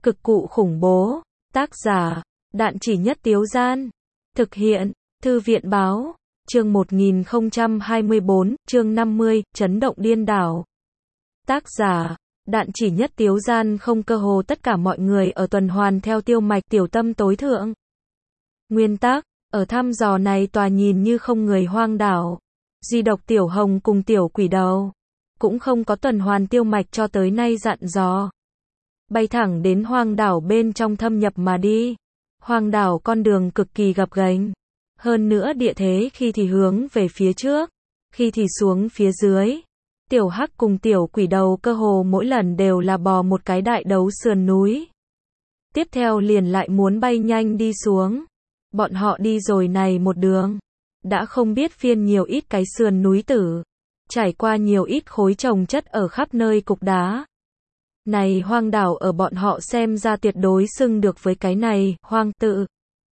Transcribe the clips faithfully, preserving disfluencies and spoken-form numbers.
Cực cụ khủng bố. Tác giả, Đạn Chỉ Nhất Tiếu Gian. Thực hiện, Thư viện báo. Chương một nghìn không trăm hai mươi bốn, chương năm mươi, chấn động điên đảo. Tác giả, Đạn Chỉ Nhất Tiếu Gian. Không cơ hồ tất cả mọi người ở tuần hoàn theo tiêu mạch tiểu tâm tối thượng. Nguyên tắc, ở thăm dò này tòa nhìn như không người hoang đảo. Duy độc Tiểu Hồng cùng Tiểu Quỷ Đầu cũng không có tuần hoàn tiêu mạch cho tới nay dặn dò. Bay thẳng đến hoang đảo bên trong thâm nhập mà đi. Hoang đảo con đường cực kỳ gập ghềnh. Hơn nữa địa thế khi thì hướng về phía trước, khi thì xuống phía dưới. Tiểu Hắc cùng Tiểu Quỷ Đầu cơ hồ mỗi lần đều là bò một cái đại đấu sườn núi. Tiếp theo liền lại muốn bay nhanh đi xuống. Bọn họ đi rồi này một đường, đã không biết phiên nhiều ít cái sườn núi tử, trải qua nhiều ít khối chồng chất ở khắp nơi cục đá. Này hoang đảo ở bọn họ xem ra tuyệt đối xưng được với cái này, hoang tự.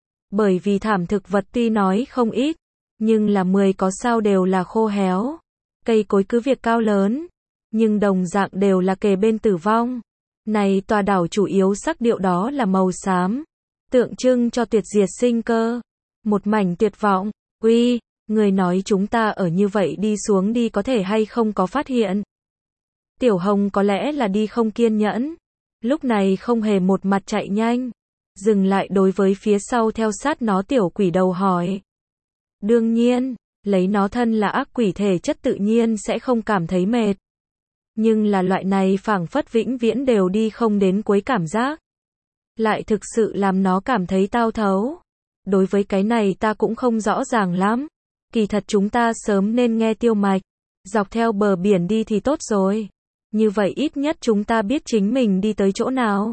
Bởi vì thảm thực vật tuy nói không ít, nhưng là mười có sao đều là khô héo. Cây cối cứ việc cao lớn, nhưng đồng dạng đều là kề bên tử vong. Này tòa đảo chủ yếu sắc điệu đó là màu xám, tượng trưng cho tuyệt diệt sinh cơ. Một mảnh tuyệt vọng. Uy, người nói chúng ta ở như vậy đi xuống đi có thể hay không có phát hiện. Tiểu Hồng có lẽ là đi không kiên nhẫn, lúc này không hề một mặt chạy nhanh, dừng lại đối với phía sau theo sát nó Tiểu Quỷ Đầu hỏi. Đương nhiên, lấy nó thân là ác quỷ thể chất tự nhiên sẽ không cảm thấy mệt. Nhưng là loại này phảng phất vĩnh viễn đều đi không đến cuối cảm giác, lại thực sự làm nó cảm thấy tao thấu. Đối với cái này ta cũng không rõ ràng lắm. Kỳ thật chúng ta sớm nên nghe tiêu mạch, dọc theo bờ biển đi thì tốt rồi. Như vậy ít nhất chúng ta biết chính mình đi tới chỗ nào.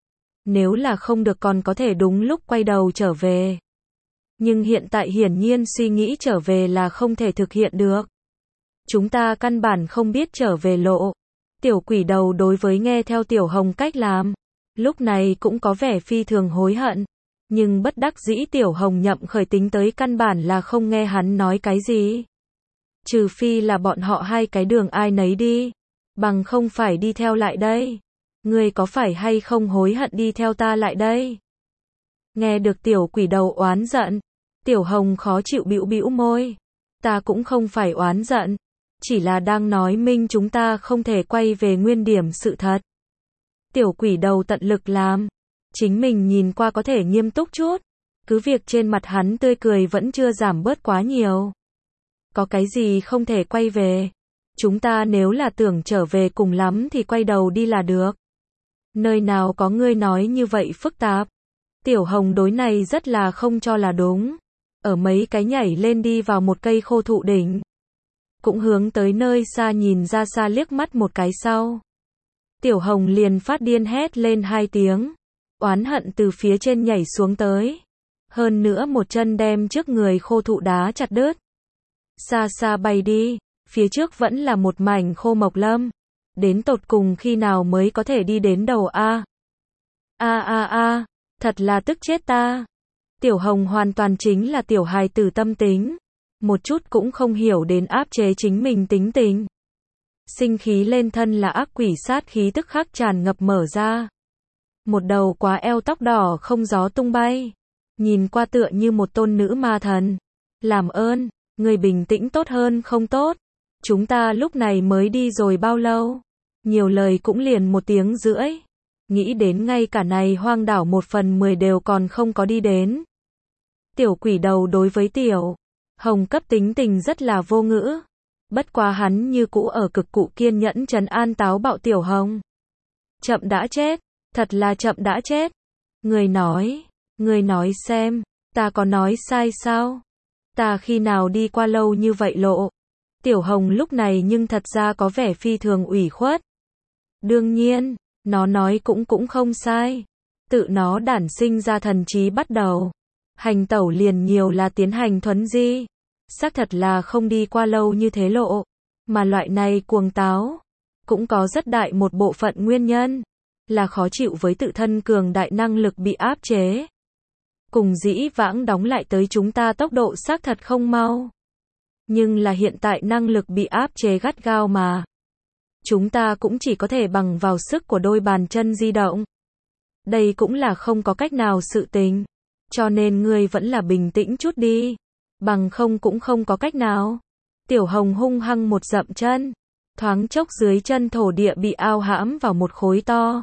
Nếu là không được còn có thể đúng lúc quay đầu trở về. Nhưng hiện tại hiển nhiên suy nghĩ trở về là không thể thực hiện được. Chúng ta căn bản không biết trở về lộ. Tiểu Quỷ Đầu đối với nghe theo Tiểu Hồng cách làm, lúc này cũng có vẻ phi thường hối hận. Nhưng bất đắc dĩ Tiểu Hồng nhậm khởi tính tới căn bản là không nghe hắn nói cái gì. Trừ phi là bọn họ hai cái đường ai nấy đi. Bằng không phải đi theo lại đây. Ngươi có phải hay không hối hận đi theo ta lại đây? Nghe được Tiểu Quỷ Đầu oán giận, Tiểu Hồng khó chịu bĩu bĩu môi. Ta cũng không phải oán giận, chỉ là đang nói minh chúng ta không thể quay về nguyên điểm sự thật. Tiểu Quỷ Đầu tận lực làm, chính mình nhìn qua có thể nghiêm túc chút, cứ việc trên mặt hắn tươi cười vẫn chưa giảm bớt quá nhiều. Có cái gì không thể quay về? Chúng ta nếu là tưởng trở về cùng lắm thì quay đầu đi là được. Nơi nào có ngươi nói như vậy phức tạp. Tiểu Hồng đối này rất là không cho là đúng. Ở mấy cái nhảy lên đi vào một cây khô thụ đỉnh. Cũng hướng tới nơi xa nhìn ra xa liếc mắt một cái sau. Tiểu Hồng liền phát điên hét lên hai tiếng. Oán hận từ phía trên nhảy xuống tới. Hơn nữa một chân đem trước người khô thụ đá chặt đứt. Xa xa bay đi. Phía trước vẫn là một mảnh khô mộc lâm. Đến tột cùng khi nào mới có thể đi đến đầu a? A a a, thật là tức chết ta. Tiểu Hồng hoàn toàn chính là tiểu hài tử tâm tính. Một chút cũng không hiểu đến áp chế chính mình tính tình. Sinh khí lên thân là ác quỷ sát khí tức khắc tràn ngập mở ra. Một đầu quá eo tóc đỏ không gió tung bay. Nhìn qua tựa như một tôn nữ ma thần. Làm ơn, người bình tĩnh tốt hơn không tốt. Chúng ta lúc này mới đi rồi bao lâu? Nhiều lời cũng liền một tiếng rưỡi. Nghĩ đến ngay cả này hoang đảo một phần mười đều còn không có đi đến. Tiểu Quỷ Đầu đối với Tiểu Hồng cấp tính tình rất là vô ngữ. Bất quá hắn như cũ ở cực cụ kiên nhẫn trấn an táo bạo Tiểu Hồng. Chậm đã chết, thật là chậm đã chết. Người nói, người nói xem, ta có nói sai sao? Ta khi nào đi qua lâu như vậy lộ? Tiểu Hồng lúc này nhưng thật ra có vẻ phi thường ủy khuất. Đương nhiên, nó nói cũng cũng không sai. Tự nó đản sinh ra thần trí bắt đầu. Hành tẩu liền nhiều là tiến hành thuấn di. Xác thật là không đi qua lâu như thế lộ. Mà loại này cuồng táo. Cũng có rất đại một bộ phận nguyên nhân. Là khó chịu với tự thân cường đại năng lực bị áp chế. Cùng dĩ vãng đóng lại tới chúng ta tốc độ xác thật không mau. Nhưng là hiện tại năng lực bị áp chế gắt gao mà. Chúng ta cũng chỉ có thể bằng vào sức của đôi bàn chân di động. đây cũng là không có cách nào sự tình. Cho nên ngươi vẫn là bình tĩnh chút đi. Bằng không cũng không có cách nào. Tiểu Hồng hung hăng một dậm chân. Thoáng chốc dưới chân thổ địa bị ao hãm vào một khối to.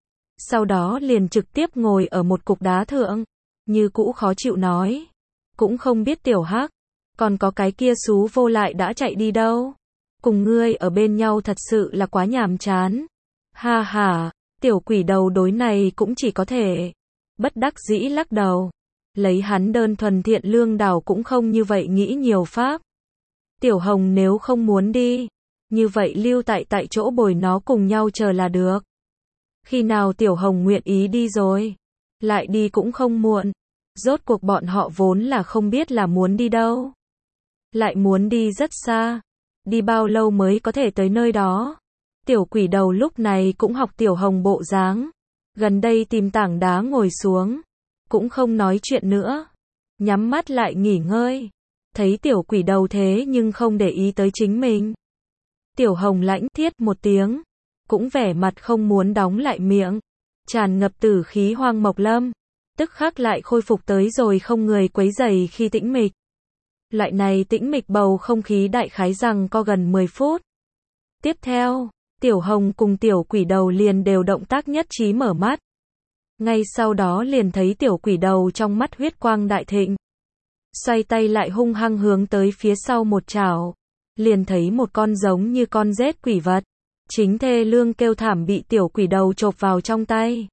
Sau đó liền trực tiếp ngồi ở một cục đá thượng. Như cũ khó chịu nói. Cũng không biết Tiểu Hắc. Còn có cái kia xú vô lại đã chạy đi đâu. Cùng ngươi ở bên nhau thật sự là quá nhàm chán. Ha ha, tiểu quỷ đầu đối này cũng chỉ có thể. Bất đắc dĩ lắc đầu. Lấy hắn đơn thuần thiện lương đảo cũng không như vậy nghĩ nhiều pháp. Tiểu Hồng nếu không muốn đi. Như vậy lưu tại tại chỗ bồi nó cùng nhau chờ là được. Khi nào Tiểu Hồng nguyện ý đi rồi. Lại đi cũng không muộn. Rốt cuộc bọn họ vốn là không biết là muốn đi đâu. Lại muốn đi rất xa. Đi bao lâu mới có thể tới nơi đó. Tiểu quỷ đầu lúc này cũng học Tiểu Hồng bộ dáng. Gần đây tìm tảng đá ngồi xuống. Cũng không nói chuyện nữa. Nhắm mắt lại nghỉ ngơi. Thấy tiểu quỷ đầu thế nhưng không để ý tới chính mình. Tiểu Hồng lãnh thiết một tiếng. Cũng vẻ mặt không muốn đóng lại miệng. Tràn ngập tử khí Hoang Mộc Lâm. Tức khắc lại khôi phục tới rồi không người quấy rầy khi tĩnh mịch. Loại này tĩnh mịch bầu không khí đại khái rằng có gần mười phút. Tiếp theo, Tiểu Hồng cùng tiểu quỷ đầu liền đều động tác nhất trí mở mắt. Ngay sau đó liền thấy tiểu quỷ đầu trong mắt huyết quang đại thịnh. Xoay tay lại hung hăng hướng tới phía sau một chảo. Liền thấy một con giống như con rết quỷ vật. Chính thê lương kêu thảm bị tiểu quỷ đầu chộp vào trong tay.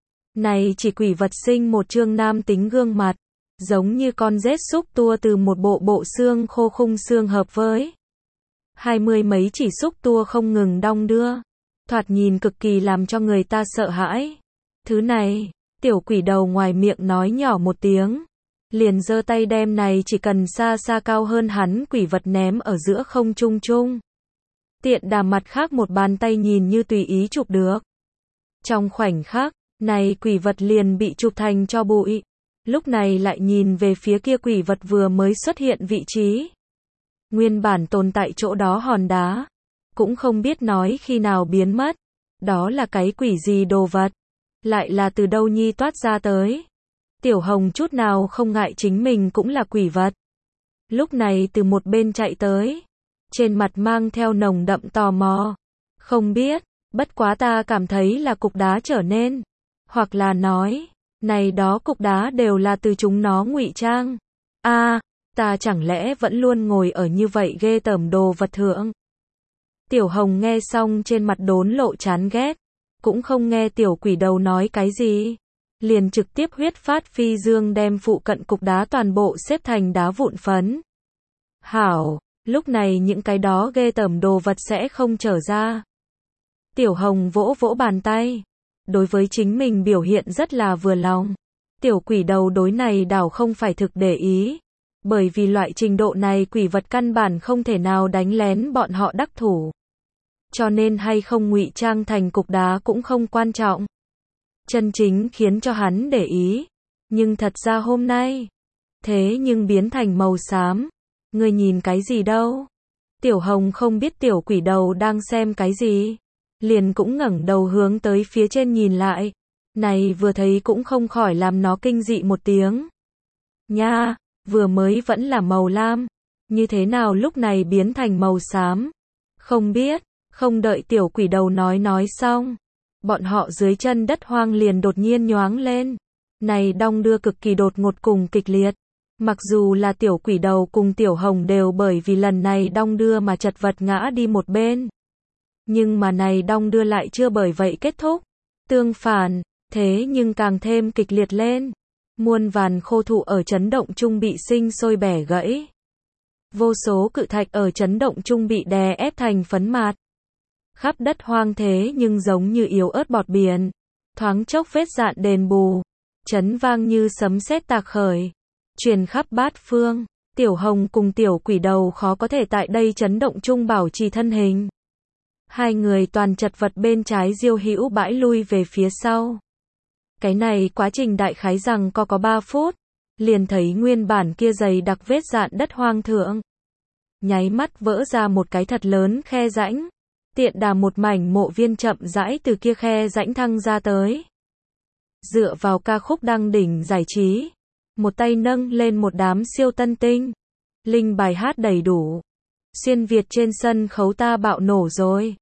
Này chỉ quỷ vật sinh một trương nam tính gương mặt. Giống như con rết xúc tua từ một bộ bộ xương khô khung xương hợp với. Hai mươi mấy chỉ xúc tua không ngừng đong đưa. Thoạt nhìn cực kỳ làm cho người ta sợ hãi. Thứ này, tiểu quỷ đầu ngoài miệng nói nhỏ một tiếng. Liền giơ tay đem này chỉ cần xa xa cao hơn hắn quỷ vật ném ở giữa không trung trung. Tiện đà mặt khác một bàn tay nhìn như tùy ý chụp được. Trong khoảnh khắc, này quỷ vật liền bị chụp thành cho bụi. Lúc này lại nhìn về phía kia quỷ vật vừa mới xuất hiện vị trí. Nguyên bản tồn tại chỗ đó hòn đá. Cũng không biết nói khi nào biến mất. Đó là cái quỷ gì đồ vật. Lại là từ đâu nhi toát ra tới. Tiểu Hồng chút nào không ngại chính mình cũng là quỷ vật. Lúc này từ một bên chạy tới. Trên mặt mang theo nồng đậm tò mò. Không biết, bất quá ta cảm thấy là cục đá trở nên. Hoặc là nói, này đó cục đá đều là từ chúng nó ngụy trang. A, à, ta chẳng lẽ vẫn luôn ngồi ở như vậy ghê tởm đồ vật thượng. Tiểu Hồng nghe xong trên mặt đốn lộ chán ghét. Cũng không nghe tiểu quỷ đầu nói cái gì. Liền trực tiếp huyết phát phi dương đem phụ cận cục đá toàn bộ xếp thành đá vụn phấn. Hảo, lúc này những cái đó ghê tởm đồ vật sẽ không trở ra. Tiểu Hồng vỗ vỗ bàn tay. Đối với chính mình biểu hiện rất là vừa lòng. Tiểu quỷ đầu đối này đảo không phải thực để ý. Bởi vì loại trình độ này quỷ vật căn bản không thể nào đánh lén bọn họ đắc thủ. Cho nên hay không ngụy trang thành cục đá cũng không quan trọng. Chân chính khiến cho hắn để ý. Nhưng thật ra hôm nay. Thế nhưng biến thành màu xám. Ngươi nhìn cái gì đâu? Tiểu Hồng không biết tiểu quỷ đầu đang xem cái gì. Liền cũng ngẩng đầu hướng tới phía trên nhìn lại. Này vừa thấy cũng không khỏi làm nó kinh dị một tiếng. Nha, vừa mới vẫn là màu lam. Như thế nào lúc này biến thành màu xám? Không biết, không đợi tiểu quỷ đầu nói nói xong. Bọn họ dưới chân đất hoang liền đột nhiên nhoáng lên. Này đong đưa cực kỳ đột ngột cùng kịch liệt. Mặc dù là tiểu quỷ đầu cùng tiểu Hồng đều bởi vì lần này đong đưa mà chật vật ngã đi một bên. Nhưng mà này đong đưa lại chưa bởi vậy kết thúc. Tương phản, thế nhưng càng thêm kịch liệt lên. Muôn vàn khô thụ ở chấn động chung bị sinh sôi bẻ gãy. Vô số cự thạch ở chấn động chung bị đè ép thành phấn mạt. Khắp đất hoang thế nhưng giống như yếu ớt bọt biển. Thoáng chốc vết dạn đền bù. Chấn vang như sấm sét tạc khởi. Truyền khắp bát phương. Tiểu Hồng cùng tiểu quỷ đầu khó có thể tại đây chấn động chung bảo trì thân hình. Hai người toàn chật vật bên trái diêu hữu bãi lui về phía sau. Cái này quá trình đại khái rằng có có ba phút. Liền thấy nguyên bản kia dày đặc vết dạn đất hoang thượng. Nháy mắt vỡ ra một cái thật lớn khe rãnh. Tiện đà một mảnh mộ viên chậm rãi từ kia khe rãnh thăng ra tới. Dựa vào ca khúc đăng đỉnh giải trí, một tay nâng lên một đám siêu tân tinh. Linh bài hát đầy đủ. Xuyên Việt trên sân khấu ta bạo nổ rồi.